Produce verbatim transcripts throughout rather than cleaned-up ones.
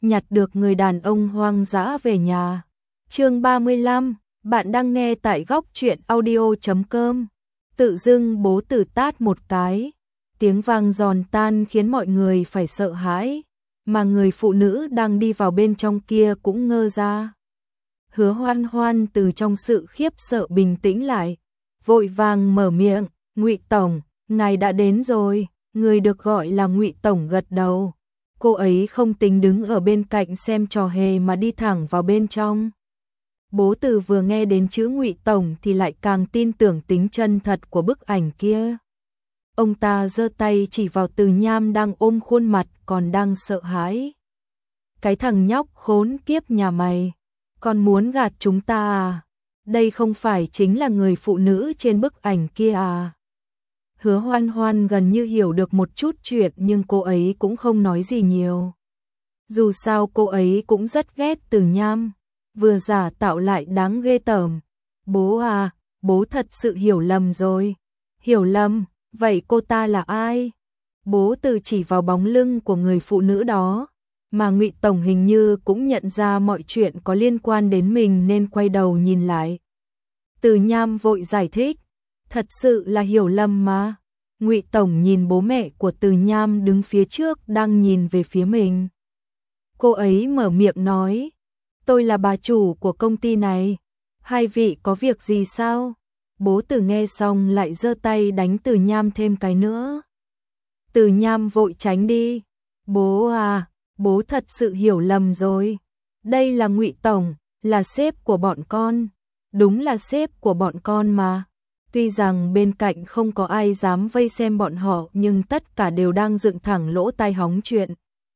nhặt được người đàn ông hoang dã về nhà. Chương ba mươi lăm, bạn đang nghe tại góc truyện audio chấm com. Tự dưng bố Từ tát một cái, tiếng vang giòn tan khiến mọi người phải sợ hãi, mà người phụ nữ đang đi vào bên trong kia cũng ngơ ra. Hứa Hoan Hoan từ trong sự khiếp sợ bình tĩnh lại, vội vàng mở miệng, "Ngụy tổng, ngài đã đến rồi." Người được gọi là Ngụy tổng gật đầu. Cô ấy không tính đứng ở bên cạnh xem trò hề mà đi thẳng vào bên trong. Bố Từ vừa nghe đến chữ Ngụy tổng thì lại càng tin tưởng tính chân thật của bức ảnh kia. Ông ta giơ tay chỉ vào Từ Nham đang ôm khuôn mặt còn đang sợ hãi. "Cái thằng nhóc khốn kiếp nhà mày, còn muốn gạt chúng ta à? Đây không phải chính là người phụ nữ trên bức ảnh kia à?" Hứa Hoan Hoan gần như hiểu được một chút chuyện nhưng cô ấy cũng không nói gì nhiều. Dù sao cô ấy cũng rất ghét Từ Nham, vừa giả tạo lại đáng ghê tởm. "Bố à, bố thật sự hiểu lầm rồi." "Hiểu lầm? Vậy cô ta là ai?" Bố Từ chỉ vào bóng lưng của người phụ nữ đó, mà Ngụy tổng hình như cũng nhận ra mọi chuyện có liên quan đến mình nên quay đầu nhìn lại. Từ Nham vội giải thích, "Thật sự là hiểu lầm mà." Ngụy tổng nhìn bố mẹ của Từ Nham đứng phía trước đang nhìn về phía mình. Cô ấy mở miệng nói, "Tôi là bà chủ của công ty này, hai vị có việc gì sao?" Bố Từ nghe xong lại giơ tay đánh Từ Nham thêm cái nữa. Từ Nham vội tránh đi. "Bố à, bố thật sự hiểu lầm rồi. Đây là Ngụy tổng, là sếp của bọn con." "Đúng là sếp của bọn con mà." Tuy rằng bên cạnh không có ai dám vây xem bọn họ nhưng tất cả đều đang dựng thẳng lỗ tai hóng chuyện.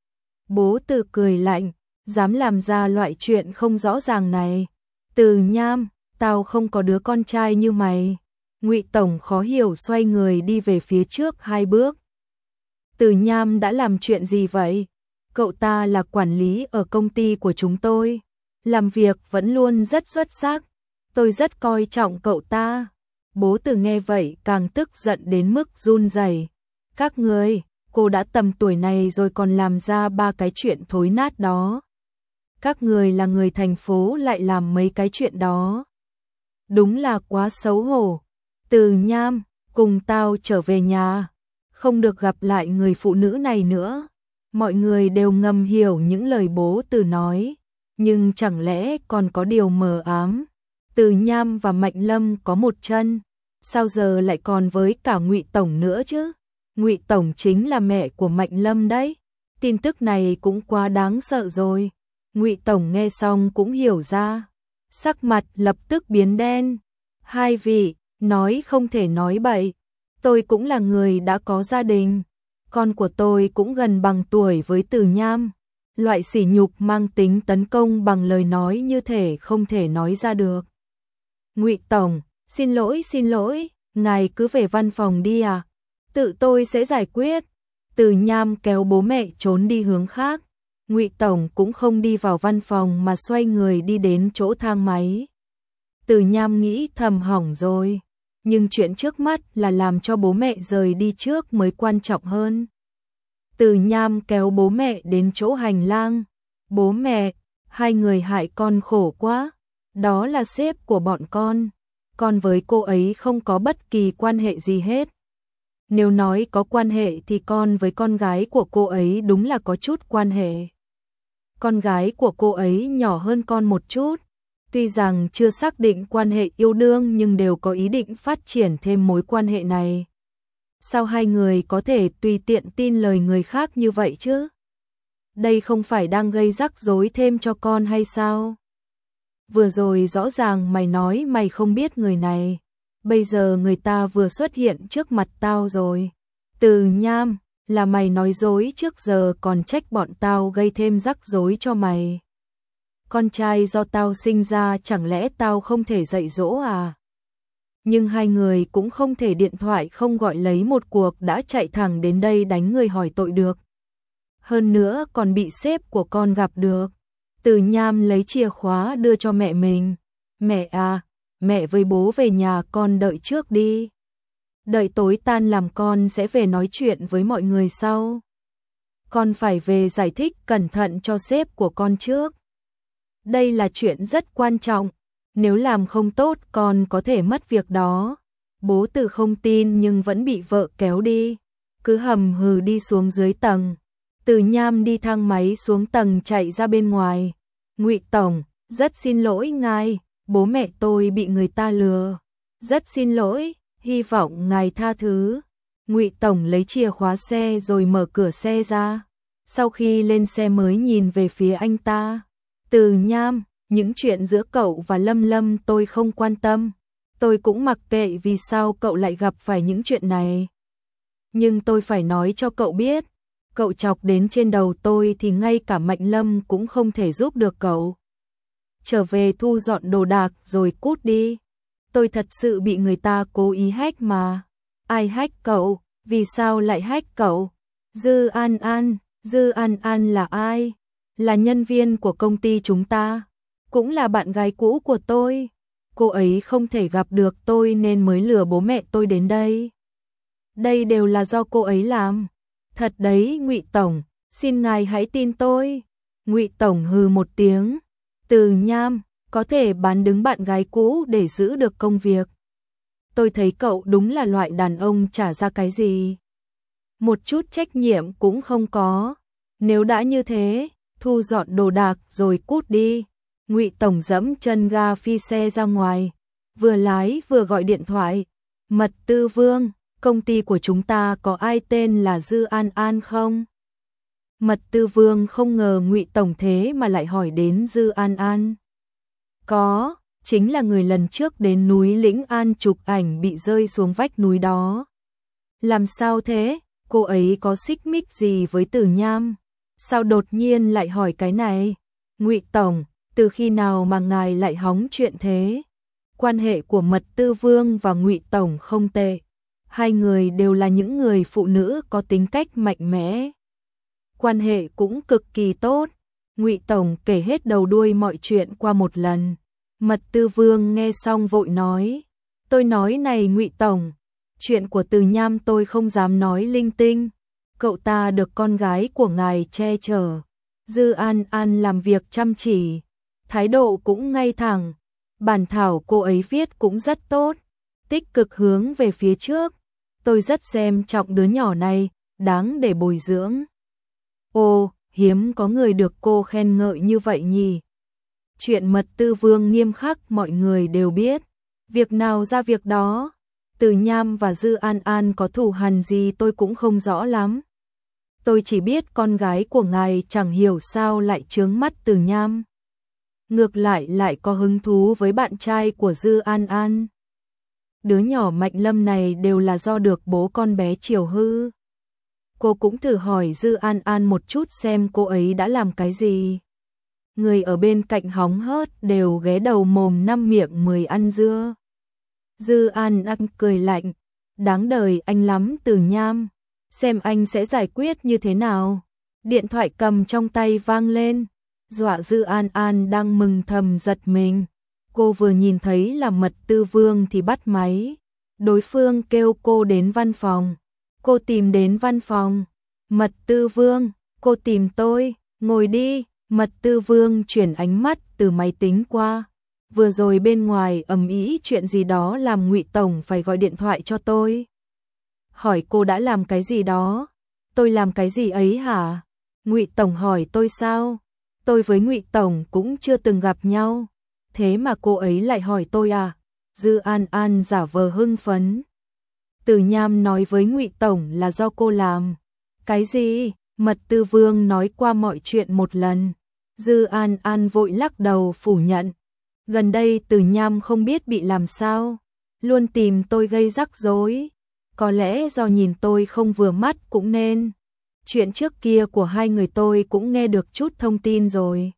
Bố Từ cười lạnh, "Dám làm ra loại chuyện không rõ ràng này. Từ Nham, tao không có đứa con trai như mày." Ngụy tổng khó hiểu xoay người đi về phía trước hai bước. "Từ Nham đã làm chuyện gì vậy?" "Cậu ta là quản lý ở công ty của chúng tôi, làm việc vẫn luôn rất xuất sắc. Tôi rất coi trọng cậu ta." Bố Từ nghe vậy càng tức giận đến mức run rẩy. "Các ngươi, cô đã tầm tuổi này rồi còn làm ra ba cái chuyện thối nát đó. Các người là người thành phố lại làm mấy cái chuyện đó. Đúng là quá xấu hổ. Từ Nham, cùng tao trở về nhà, không được gặp lại người phụ nữ này nữa." Mọi người đều ngầm hiểu những lời bố Từ nói, nhưng chẳng lẽ còn có điều mờ ám. Từ Nham và Mạnh Lâm có một chân, sao giờ lại còn với cả Ngụy tổng nữa chứ? Ngụy tổng chính là mẹ của Mạnh Lâm đấy. Tin tức này cũng quá đáng sợ rồi. Ngụy tổng nghe xong cũng hiểu ra, sắc mặt lập tức biến đen. "Hai vị, nói không thể nói bậy. Tôi cũng là người đã có gia đình. Con của tôi cũng gần bằng tuổi với Từ Nham. Loại sỉ nhục mang tính tấn công bằng lời nói như thể không thể nói ra được." "Ngụy tổng, xin lỗi xin lỗi, ngài cứ về văn phòng đi à? Tự tôi sẽ giải quyết." Từ Nham kéo bố mẹ trốn đi hướng khác. Ngụy tổng cũng không đi vào văn phòng mà xoay người đi đến chỗ thang máy. Từ Nham nghĩ thầm hỏng rồi, nhưng chuyện trước mắt là làm cho bố mẹ rời đi trước mới quan trọng hơn. Từ Nham kéo bố mẹ đến chỗ hành lang. "Bố mẹ, hai người hại con khổ quá. Đó là sếp của bọn con. Con với cô ấy không có bất kỳ quan hệ gì hết. Nếu nói có quan hệ thì con với con gái của cô ấy đúng là có chút quan hệ. Con gái của cô ấy nhỏ hơn con một chút. Tuy rằng chưa xác định quan hệ yêu đương nhưng đều có ý định phát triển thêm mối quan hệ này. Sao hai người có thể tùy tiện tin lời người khác như vậy chứ? Đây không phải đang gây rắc rối thêm cho con hay sao? Vừa rồi rõ ràng mày nói mày không biết người này, bây giờ người ta vừa xuất hiện trước mặt tao rồi. Từ Nham, là mày nói dối trước giờ còn trách bọn tao gây thêm rắc rối cho mày. Con trai do tao sinh ra chẳng lẽ tao không thể dạy dỗ à?" Nhưng hai người cũng không thể điện thoại không gọi lấy một cuộc đã chạy thẳng đến đây đánh người hỏi tội được. Hơn nữa còn bị sếp của con gặp được. Từ Nham lấy chìa khóa đưa cho mẹ mình. "Mẹ à, mẹ với bố về nhà con đợi trước đi. Đợi tối tan làm con sẽ về nói chuyện với mọi người sau." con phải về giải thích cẩn thận cho sếp của con trước. Đây là chuyện rất quan trọng, nếu làm không tốt con có thể mất việc đó. Bố Từ không tin nhưng vẫn bị vợ kéo đi, cứ hầm hừ đi xuống dưới tầng. Từ Nham đi thang máy xuống tầng chạy ra bên ngoài. Ngụy tổng, rất xin lỗi ngài, bố mẹ tôi bị người ta lừa. Rất xin lỗi, hy vọng ngài tha thứ. Ngụy tổng lấy chìa khóa xe rồi mở cửa xe ra. Sau khi lên xe mới nhìn về phía anh ta. Từ Nham, những chuyện giữa cậu và Lâm Lâm tôi không quan tâm. Tôi cũng mặc kệ vì sao cậu lại gặp phải những chuyện này. Nhưng tôi phải nói cho cậu biết, cậu chọc đến trên đầu tôi thì ngay cả Mạnh Lâm cũng không thể giúp được cậu. Trở về thu dọn đồ đạc rồi cút đi. Tôi thật sự bị người ta cố ý hack mà. Ai hack cậu? Vì sao lại hack cậu? Dư An An, Dư An An là ai? Là nhân viên của công ty chúng ta, cũng là bạn gái cũ của tôi. Cô ấy không thể gặp được tôi nên mới lừa bố mẹ tôi đến đây. Đây đều là do cô ấy làm. Thật đấy Ngụy tổng, xin ngài hãy tin tôi. Ngụy tổng hừ một tiếng. Từ Nham, có thể bán đứng bạn gái cũ để giữ được công việc. Tôi thấy cậu đúng là loại đàn ông chả ra cái gì. Một chút trách nhiệm cũng không có. Nếu đã như thế, thu dọn đồ đạc rồi cút đi. Ngụy tổng dẫm chân ga phi xe ra ngoài, vừa lái vừa gọi điện thoại. Mật Tư Vương, công ty của chúng ta có ai tên là Dư An An không? Mật Tư Vương không ngờ Ngụy tổng thế mà lại hỏi đến Dư An An. Có, chính là người lần trước đến núi Lĩnh An chụp ảnh bị rơi xuống vách núi đó. Làm sao thế? Cô ấy có xích mích gì với Từ Nham? Sao đột nhiên lại hỏi cái này? Ngụy tổng, từ khi nào mà ngài lại hóng chuyện thế? Quan hệ của Mật Tư Vương và Ngụy tổng không tệ. Hai người đều là những người phụ nữ có tính cách mạnh mẽ. Quan hệ cũng cực kỳ tốt. Ngụy tổng kể hết đầu đuôi mọi chuyện qua một lần. Mật Tư Vương nghe xong vội nói, tôi nói này Ngụy tổng, chuyện của Từ Nham tôi không dám nói linh tinh. Cậu ta được con gái của ngài che chở. Dư An An làm việc chăm chỉ, thái độ cũng ngay thẳng. Bản thảo cô ấy viết cũng rất tốt, tích cực hướng về phía trước. Tôi rất xem trọng đứa nhỏ này, đáng để bồi dưỡng. Ồ, hiếm có người được cô khen ngợi như vậy nhỉ. Chuyện Mật Tư Vương nghiêm khắc mọi người đều biết. Việc nào ra việc đó. Từ Nham và Dư An An có thù hằn gì tôi cũng không rõ lắm. Tôi chỉ biết con gái của ngài chẳng hiểu sao lại chướng mắt Từ Nham. Ngược lại lại có hứng thú với bạn trai của Dư An An. Đứa nhỏ Mạnh Lâm này đều là do được bố con bé chiều hư. Cô cũng thử hỏi Dư An An một chút xem cô ấy đã làm cái gì. Người ở bên cạnh hóng hớt đều ghé đầu mồm năm miệng mười ăn dưa. Dư An An cười lạnh, đáng đời anh lắm Từ Nham, xem anh sẽ giải quyết như thế nào. Điện thoại cầm trong tay vang lên, dọa Dư An An đang mừng thầm giật mình. Cô vừa nhìn thấy là Mật Tư Vương thì bắt máy. Đối phương kêu cô đến văn phòng. Cô tìm đến văn phòng. Mật Tư Vương, cô tìm tôi, ngồi đi. Mật Tư Vương chuyển ánh mắt từ máy tính qua. Vừa rồi bên ngoài ầm ĩ chuyện gì đó làm Ngụy tổng phải gọi điện thoại cho tôi. Hỏi cô đã làm cái gì đó? Tôi làm cái gì ấy hả? Ngụy tổng hỏi tôi sao? Tôi với Ngụy tổng cũng chưa từng gặp nhau. Thế mà cô ấy lại hỏi tôi à? Dư An An giả vờ hưng phấn. Từ Nham nói với Ngụy tổng là do cô làm. Cái gì? Mật Tư Vương nói qua mọi chuyện một lần. Dư An An vội lắc đầu phủ nhận. Gần đây Từ Nham không biết bị làm sao, luôn tìm tôi gây rắc rối. Có lẽ do nhìn tôi không vừa mắt cũng nên. Chuyện trước kia của hai người tôi cũng nghe được chút thông tin rồi.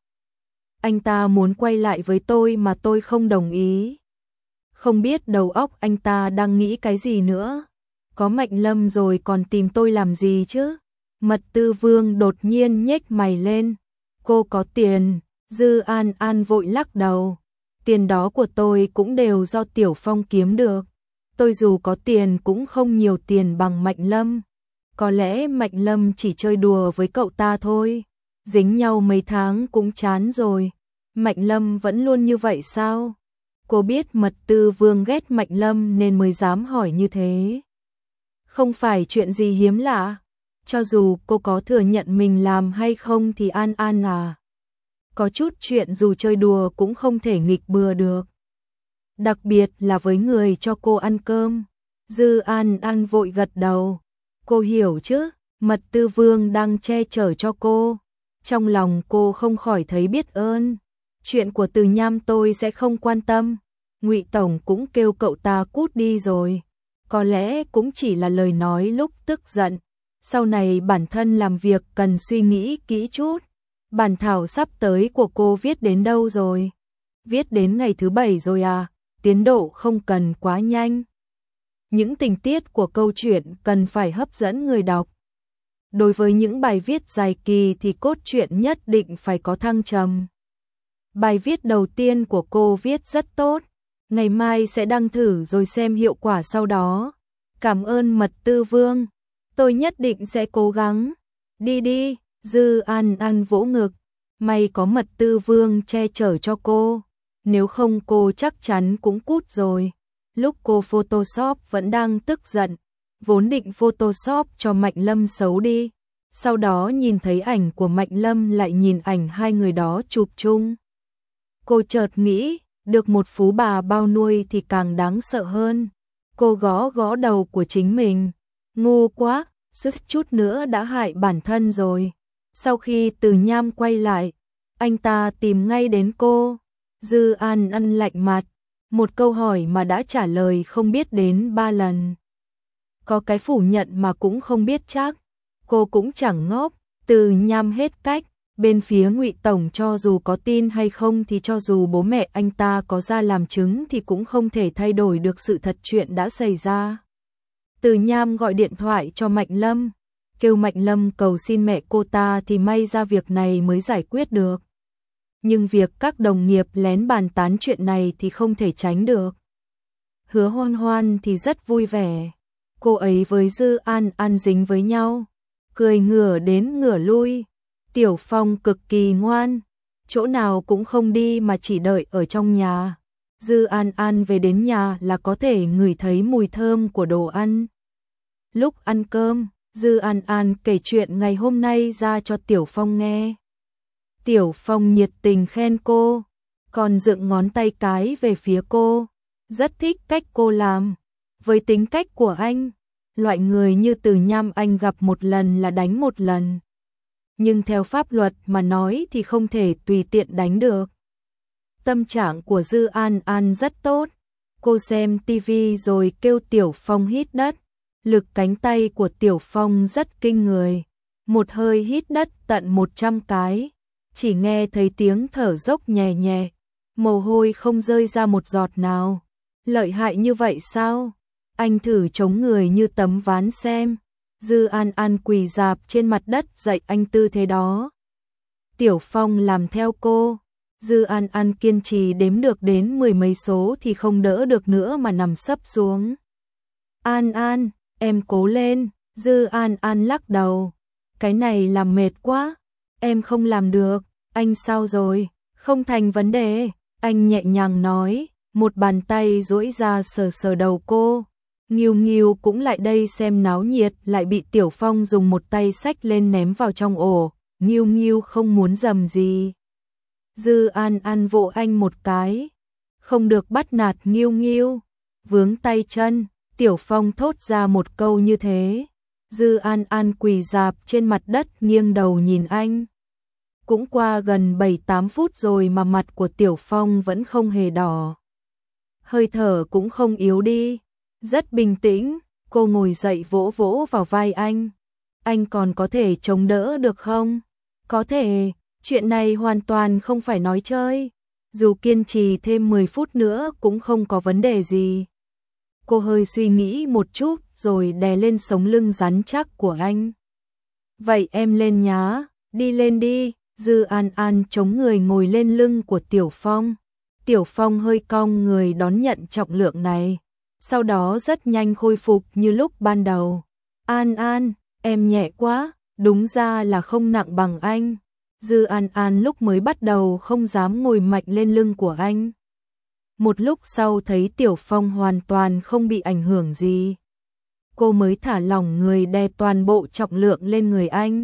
Anh ta muốn quay lại với tôi mà tôi không đồng ý. Không biết đầu óc anh ta đang nghĩ cái gì nữa. Có Mạnh Lâm rồi còn tìm tôi làm gì chứ? Mật Tư Vương đột nhiên nhếch mày lên. Cô có tiền? Dư An An vội lắc đầu. Tiền đó của tôi cũng đều do Tiểu Phong kiếm được. Tôi dù có tiền cũng không nhiều tiền bằng Mạnh Lâm. Có lẽ Mạnh Lâm chỉ chơi đùa với cậu ta thôi. Dính nhau mấy tháng cũng chán rồi. Mạnh Lâm vẫn luôn như vậy sao? Cô biết Mật Tư Vương ghét Mạnh Lâm nên mới dám hỏi như thế. Không phải chuyện gì hiếm lạ. Cho dù cô có thừa nhận mình làm hay không thì An An à. Có chút chuyện dù chơi đùa cũng không thể nghịch bừa được. Đặc biệt là với người cho cô ăn cơm. Dư An An vội gật đầu. Cô hiểu chứ, Mật Tư Vương đang che chở cho cô. Trong lòng cô không khỏi thấy biết ơn. Chuyện của Từ Nham tôi sẽ không quan tâm. Ngụy Tổng cũng kêu cậu ta cút đi rồi. Có lẽ cũng chỉ là lời nói lúc tức giận. Sau này bản thân làm việc cần suy nghĩ kỹ chút. Bản thảo sắp tới của cô viết đến đâu rồi? Viết đến ngày thứ bảy rồi à? Tiến độ không cần quá nhanh. Những tình tiết của câu chuyện cần phải hấp dẫn người đọc. Đối với những bài viết dài kỳ thì cốt truyện nhất định phải có thăng trầm. Bài viết đầu tiên của cô viết rất tốt. Ngày mai sẽ đăng thử rồi xem hiệu quả sau đó. Cảm ơn Mật Tư Vương. Tôi nhất định sẽ cố gắng. Đi đi, Dư An An vỗ ngực. May có Mật Tư Vương che chở cho cô. Nếu không cô chắc chắn cũng cút rồi. Lúc cô Photoshop vẫn đang tức giận. Vốn định Photoshop cho Mạnh Lâm xấu đi. Sau đó nhìn thấy ảnh của Mạnh Lâm lại nhìn ảnh hai người đó chụp chung. Cô chợt nghĩ, được một phú bà bao nuôi thì càng đáng sợ hơn. Cô gõ gõ đầu của chính mình. Ngu quá, suýt chút nữa đã hại bản thân rồi. Sau khi Từ Nham quay lại, anh ta tìm ngay đến cô. Dư An An lạnh mặt. Một câu hỏi mà đã trả lời không biết đến ba lần. Có cái phủ nhận mà cũng không biết chắc. Cô cũng chẳng ngốc. Từ Nham hết cách. Bên phía Ngụy Tổng cho dù có tin hay không thì cho dù bố mẹ anh ta có ra làm chứng thì cũng không thể thay đổi được sự thật chuyện đã xảy ra. Từ Nham gọi điện thoại cho Mạnh Lâm. Kêu Mạnh Lâm cầu xin mẹ cô ta thì may ra việc này mới giải quyết được. Nhưng việc các đồng nghiệp lén bàn tán chuyện này thì không thể tránh được. Hứa Hoan Hoan thì rất vui vẻ. Cô ấy với Dư An An dính với nhau. Cười ngửa đến ngửa lui. Tiểu Phong cực kỳ ngoan. Chỗ nào cũng không đi mà chỉ đợi ở trong nhà. Dư An An về đến nhà là có thể ngửi thấy mùi thơm của đồ ăn. Lúc ăn cơm, Dư An An kể chuyện ngày hôm nay ra cho Tiểu Phong nghe. Tiểu Phong nhiệt tình khen cô, còn dựng ngón tay cái về phía cô. Rất thích cách cô làm. Với tính cách của anh, loại người như Từ Nham anh gặp một lần là đánh một lần. Nhưng theo pháp luật mà nói thì không thể tùy tiện đánh được. Tâm trạng của Dư An An rất tốt. Cô xem tivi rồi kêu Tiểu Phong hít đất. Lực cánh tay của Tiểu Phong rất kinh người. Một hơi hít đất tận một trăm cái. Chỉ nghe thấy tiếng thở dốc nhẹ nhẹ. Mồ hôi không rơi ra một giọt nào. Lợi hại như vậy sao? Anh thử chống người như tấm ván xem. Dư An An quỳ rạp trên mặt đất dạy anh tư thế đó. Tiểu Phong làm theo cô. Dư An An kiên trì đếm được đến mười mấy số thì không đỡ được nữa mà nằm sấp xuống. An An, em cố lên. Dư An An lắc đầu. Cái này làm mệt quá. Em không làm được. Anh sao rồi? Không thành vấn đề. Anh nhẹ nhàng nói. Một bàn tay duỗi ra sờ sờ đầu cô. Nghiêu Nghiêu cũng lại đây xem náo nhiệt, lại bị Tiểu Phong dùng một tay xách lên ném vào trong ổ. Nghiêu Nghiêu không muốn dầm gì. Dư An An vỗ anh một cái. Không được bắt nạt Nghiêu Nghiêu. Vướng tay chân, Tiểu Phong thốt ra một câu như thế. Dư An An quỳ rạp trên mặt đất nghiêng đầu nhìn anh. Cũng qua gần bảy tám phút rồi mà mặt của Tiểu Phong vẫn không hề đỏ. Hơi thở cũng không yếu đi. Rất bình tĩnh, cô ngồi dậy vỗ vỗ vào vai anh. Anh còn có thể chống đỡ được không? Có thể, chuyện này hoàn toàn không phải nói chơi. Dù kiên trì thêm mười phút nữa cũng không có vấn đề gì. Cô hơi suy nghĩ một chút rồi đè lên sống lưng rắn chắc của anh. Vậy em lên nhá, đi lên đi. Dư An An chống người ngồi lên lưng của Tiểu Phong. Tiểu Phong hơi cong người đón nhận trọng lượng này. Sau đó rất nhanh khôi phục như lúc ban đầu. An An, em nhẹ quá, đúng ra là không nặng bằng anh. Dư An An lúc mới bắt đầu không dám ngồi mạnh lên lưng của anh. Một lúc sau thấy Tiểu Phong hoàn toàn không bị ảnh hưởng gì. Cô mới thả lỏng người đè toàn bộ trọng lượng lên người anh.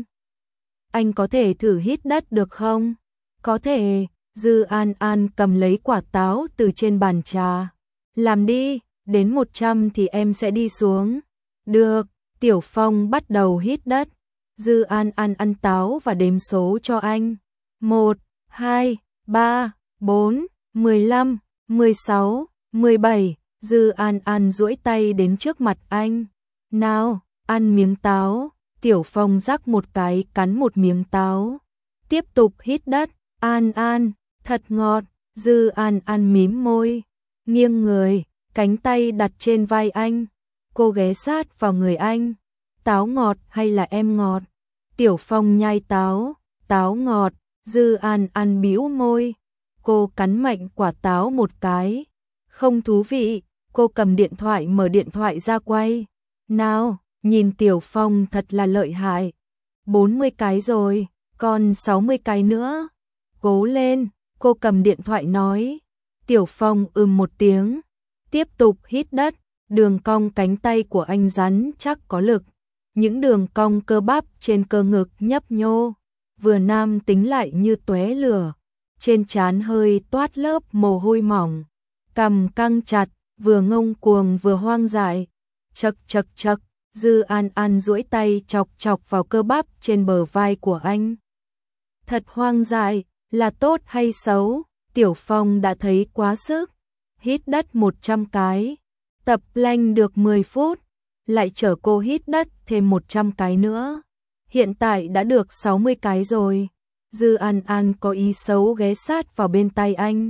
Anh có thể thử hít đất được không? Có thể. Dư An An cầm lấy quả táo từ trên bàn trà. Làm đi, đến một trăm thì em sẽ đi xuống. Được, Tiểu Phong bắt đầu hít đất. Dư An An ăn táo và đếm số cho anh. một, hai, ba, bốn, mười lăm, mười sáu, mười bảy. Dư An An duỗi tay đến trước mặt anh. Nào, ăn miếng táo. Tiểu Phong rắc một cái cắn một miếng táo. Tiếp tục hít đất. An An, thật ngọt. Dư An An mím môi, nghiêng người, cánh tay đặt trên vai anh. Cô ghé sát vào người anh. Táo ngọt hay là em ngọt? Tiểu Phong nhai táo. Táo ngọt. Dư An An bĩu môi. Cô cắn mạnh quả táo một cái. Không thú vị. Cô cầm điện thoại mở điện thoại ra quay. Nào, nhìn Tiểu Phong thật là lợi hại. bốn mươi cái rồi, còn sáu mươi cái nữa. Cố lên, cô cầm điện thoại nói. Tiểu Phong ừm một tiếng. Tiếp tục hít đất. Đường cong cánh tay của anh rắn chắc có lực. Những đường cong cơ bắp trên cơ ngực nhấp nhô. Vừa nam tính lại như tóe lửa. Trên trán hơi toát lớp mồ hôi mỏng. Cằm căng chặt, vừa ngông cuồng vừa hoang dại. Chậc chậc chậc. Dư An An duỗi tay chọc chọc vào cơ bắp trên bờ vai của anh. Thật hoang dại, là tốt hay xấu? Tiểu Phong đã thấy quá sức. Hít đất một trăm cái. Tập plank được mười phút. Lại chở cô hít đất thêm một trăm cái nữa. Hiện tại đã được sáu mươi cái rồi. Dư An An có ý xấu ghé sát vào bên tai anh.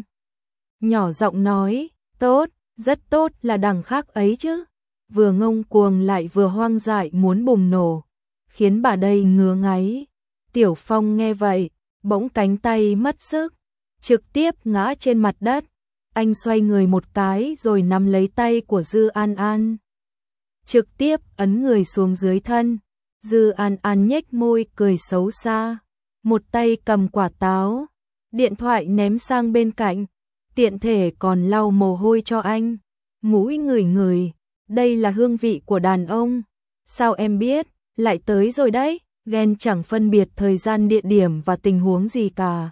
Nhỏ giọng nói, tốt, rất tốt là đằng khác ấy chứ. Vừa ngông cuồng lại vừa hoang dại muốn bùng nổ. Khiến bà đây ngứa ngáy. Tiểu Phong nghe vậy, bỗng cánh tay mất sức. Trực tiếp ngã trên mặt đất. Anh xoay người một cái rồi nắm lấy tay của Dư An An. Trực tiếp ấn người xuống dưới thân. Dư An An nhếch môi cười xấu xa. Một tay cầm quả táo. Điện thoại ném sang bên cạnh. Tiện thể còn lau mồ hôi cho anh. Mũi ngửi ngửi. Đây là hương vị của đàn ông. Sao em biết? Lại tới rồi đấy. Ghen chẳng phân biệt thời gian địa điểm và tình huống gì cả.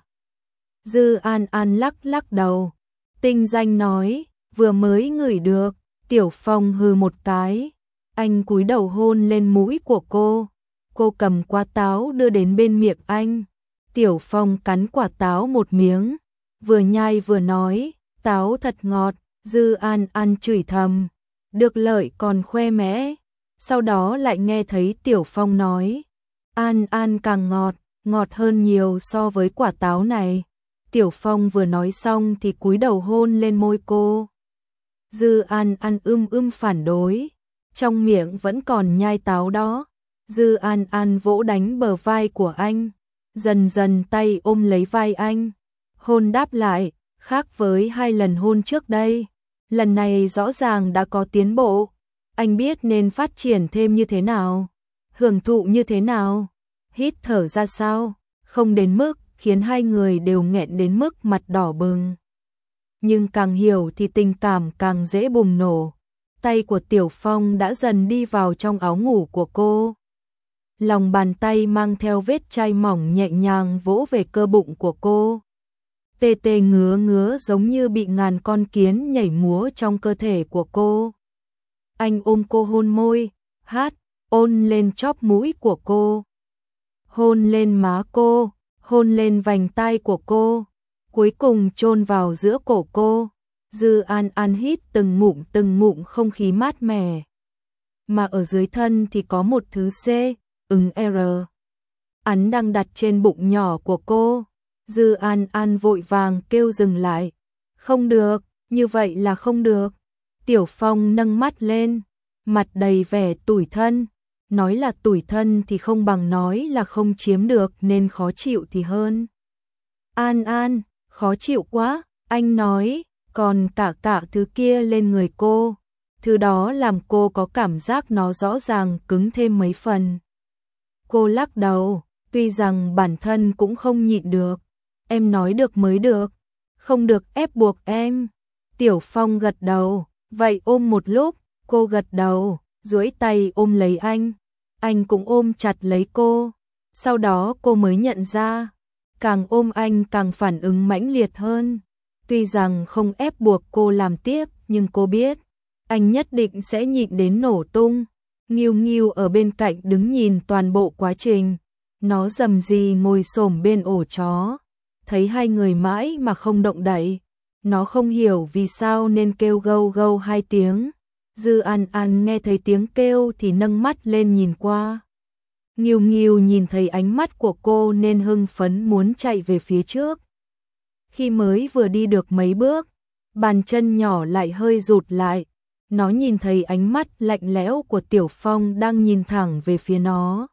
Dư An An lắc lắc đầu. Tinh danh nói, vừa mới ngửi được. Tiểu Phong hừ một cái. Anh cúi đầu hôn lên mũi của cô. Cô cầm quả táo đưa đến bên miệng anh. Tiểu Phong cắn quả táo một miếng. Vừa nhai vừa nói, táo thật ngọt. Dư An An chửi thầm. Được lợi còn khoe mẽ. Sau đó lại nghe thấy Tiểu Phong nói. An An càng ngọt, ngọt hơn nhiều so với quả táo này. Tiểu Phong vừa nói xong thì cúi đầu hôn lên môi cô. Dư An An ưm ưm phản đối. Trong miệng vẫn còn nhai táo đó. Dư An An vỗ đánh bờ vai của anh. Dần dần tay ôm lấy vai anh. Hôn đáp lại, khác với hai lần hôn trước đây. Lần này rõ ràng đã có tiến bộ. Anh biết nên phát triển thêm như thế nào. Hưởng thụ như thế nào. Hít thở ra sao. Không đến mức khiến hai người đều nghẹn đến mức mặt đỏ bừng. Nhưng càng hiểu thì tình cảm càng dễ bùng nổ. Tay của Tiểu Phong đã dần đi vào trong áo ngủ của cô. Lòng bàn tay mang theo vết chai mỏng nhẹ nhàng vỗ về cơ bụng của cô. Tê tê ngứa ngứa giống như bị ngàn con kiến nhảy múa trong cơ thể của cô. Anh ôm cô hôn môi, hát, ôn lên chóp mũi của cô. Hôn lên má cô, hôn lên vành tai của cô. Cuối cùng chôn vào giữa cổ cô. Dư An An hít từng ngụm từng ngụm không khí mát mẻ. Mà ở dưới thân thì có một thứ C, ứng R. Hắn đang đặt trên bụng nhỏ của cô. Dư An An vội vàng kêu dừng lại. Không được, như vậy là không được. Tiểu Phong nâng mắt lên, mặt đầy vẻ tủi thân. Nói là tủi thân thì không bằng nói là không chiếm được nên khó chịu thì hơn. An An, khó chịu quá, anh nói, còn cả cả thứ kia lên người cô. Thứ đó làm cô có cảm giác nó rõ ràng cứng thêm mấy phần. Cô lắc đầu, tuy rằng bản thân cũng không nhịn được. Em nói được mới được, không được ép buộc em. Tiểu Phong gật đầu, vậy ôm một lúc. Cô gật đầu, duỗi tay ôm lấy anh. Anh cũng ôm chặt lấy cô. Sau đó cô mới nhận ra, càng ôm anh càng phản ứng mãnh liệt hơn. Tuy rằng không ép buộc cô làm tiếp, nhưng cô biết, anh nhất định sẽ nhịn đến nổ tung. Nghiêu Nghiêu ở bên cạnh đứng nhìn toàn bộ quá trình. Nó rầm rì ngồi xổm bên ổ chó. Thấy hai người mãi mà không động đậy. Nó không hiểu vì sao nên kêu gâu gâu hai tiếng. Dư An An nghe thấy tiếng kêu thì nâng mắt lên nhìn qua. Nghiêu Nghiêu nhìn thấy ánh mắt của cô nên hưng phấn muốn chạy về phía trước. Khi mới vừa đi được mấy bước, bàn chân nhỏ lại hơi rụt lại. Nó nhìn thấy ánh mắt lạnh lẽo của Tiểu Phong đang nhìn thẳng về phía nó.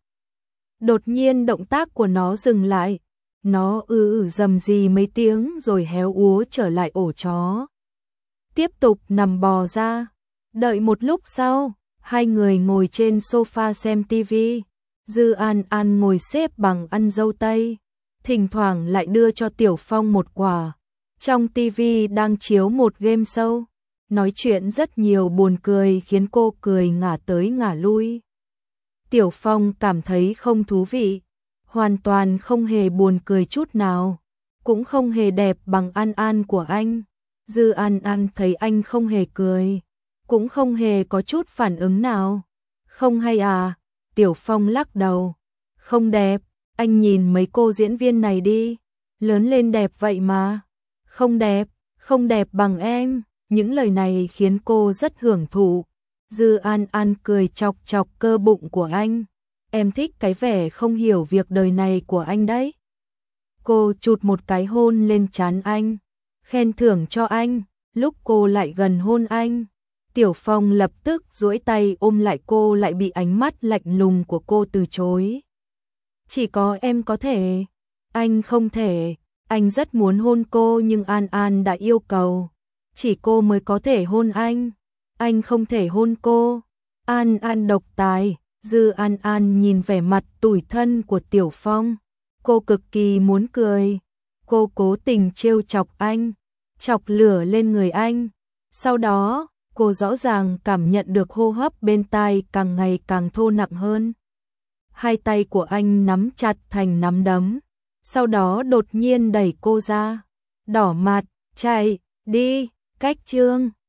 Đột nhiên động tác của nó dừng lại. Nó ư ử rầm rì mấy tiếng rồi héo úa trở lại ổ chó. Tiếp tục nằm bò ra. Đợi một lúc sau, hai người ngồi trên sofa xem tivi. Dư An An ngồi xếp bằng ăn dâu tây. Thỉnh thoảng lại đưa cho Tiểu Phong một quả. Trong tivi đang chiếu một game show. Nói chuyện rất nhiều buồn cười khiến cô cười ngả tới ngả lui. Tiểu Phong cảm thấy không thú vị. Hoàn toàn không hề buồn cười chút nào. Cũng không hề đẹp bằng An An của anh. Dư An An thấy anh không hề cười. Cũng không hề có chút phản ứng nào. Không hay à? Tiểu Phong lắc đầu. Không đẹp. Anh nhìn mấy cô diễn viên này đi. Lớn lên đẹp vậy mà. Không đẹp. Không đẹp bằng em. Những lời này khiến cô rất hưởng thụ. Dư An An cười chọc chọc cơ bụng của anh. Em thích cái vẻ không hiểu việc đời này của anh đấy. Cô chụt một cái hôn lên trán anh. Khen thưởng cho anh. Lúc cô lại gần hôn anh, Tiểu Phong lập tức duỗi tay ôm lại cô, lại bị ánh mắt lạnh lùng của cô từ chối. Chỉ có em có thể. Anh không thể. Anh rất muốn hôn cô nhưng An An đã yêu cầu. Chỉ cô mới có thể hôn anh. Anh không thể hôn cô. An An độc tài. Dư An An nhìn vẻ mặt tủi thân của Tiểu Phong. Cô cực kỳ muốn cười. Cô cố tình trêu chọc anh, chọc lửa lên người anh. Sau đó, cô rõ ràng cảm nhận được hô hấp bên tai càng ngày càng thô nặng hơn. Hai tay của anh nắm chặt thành nắm đấm. Sau đó đột nhiên đẩy cô ra. Đỏ mặt, chạy, đi, cách chương.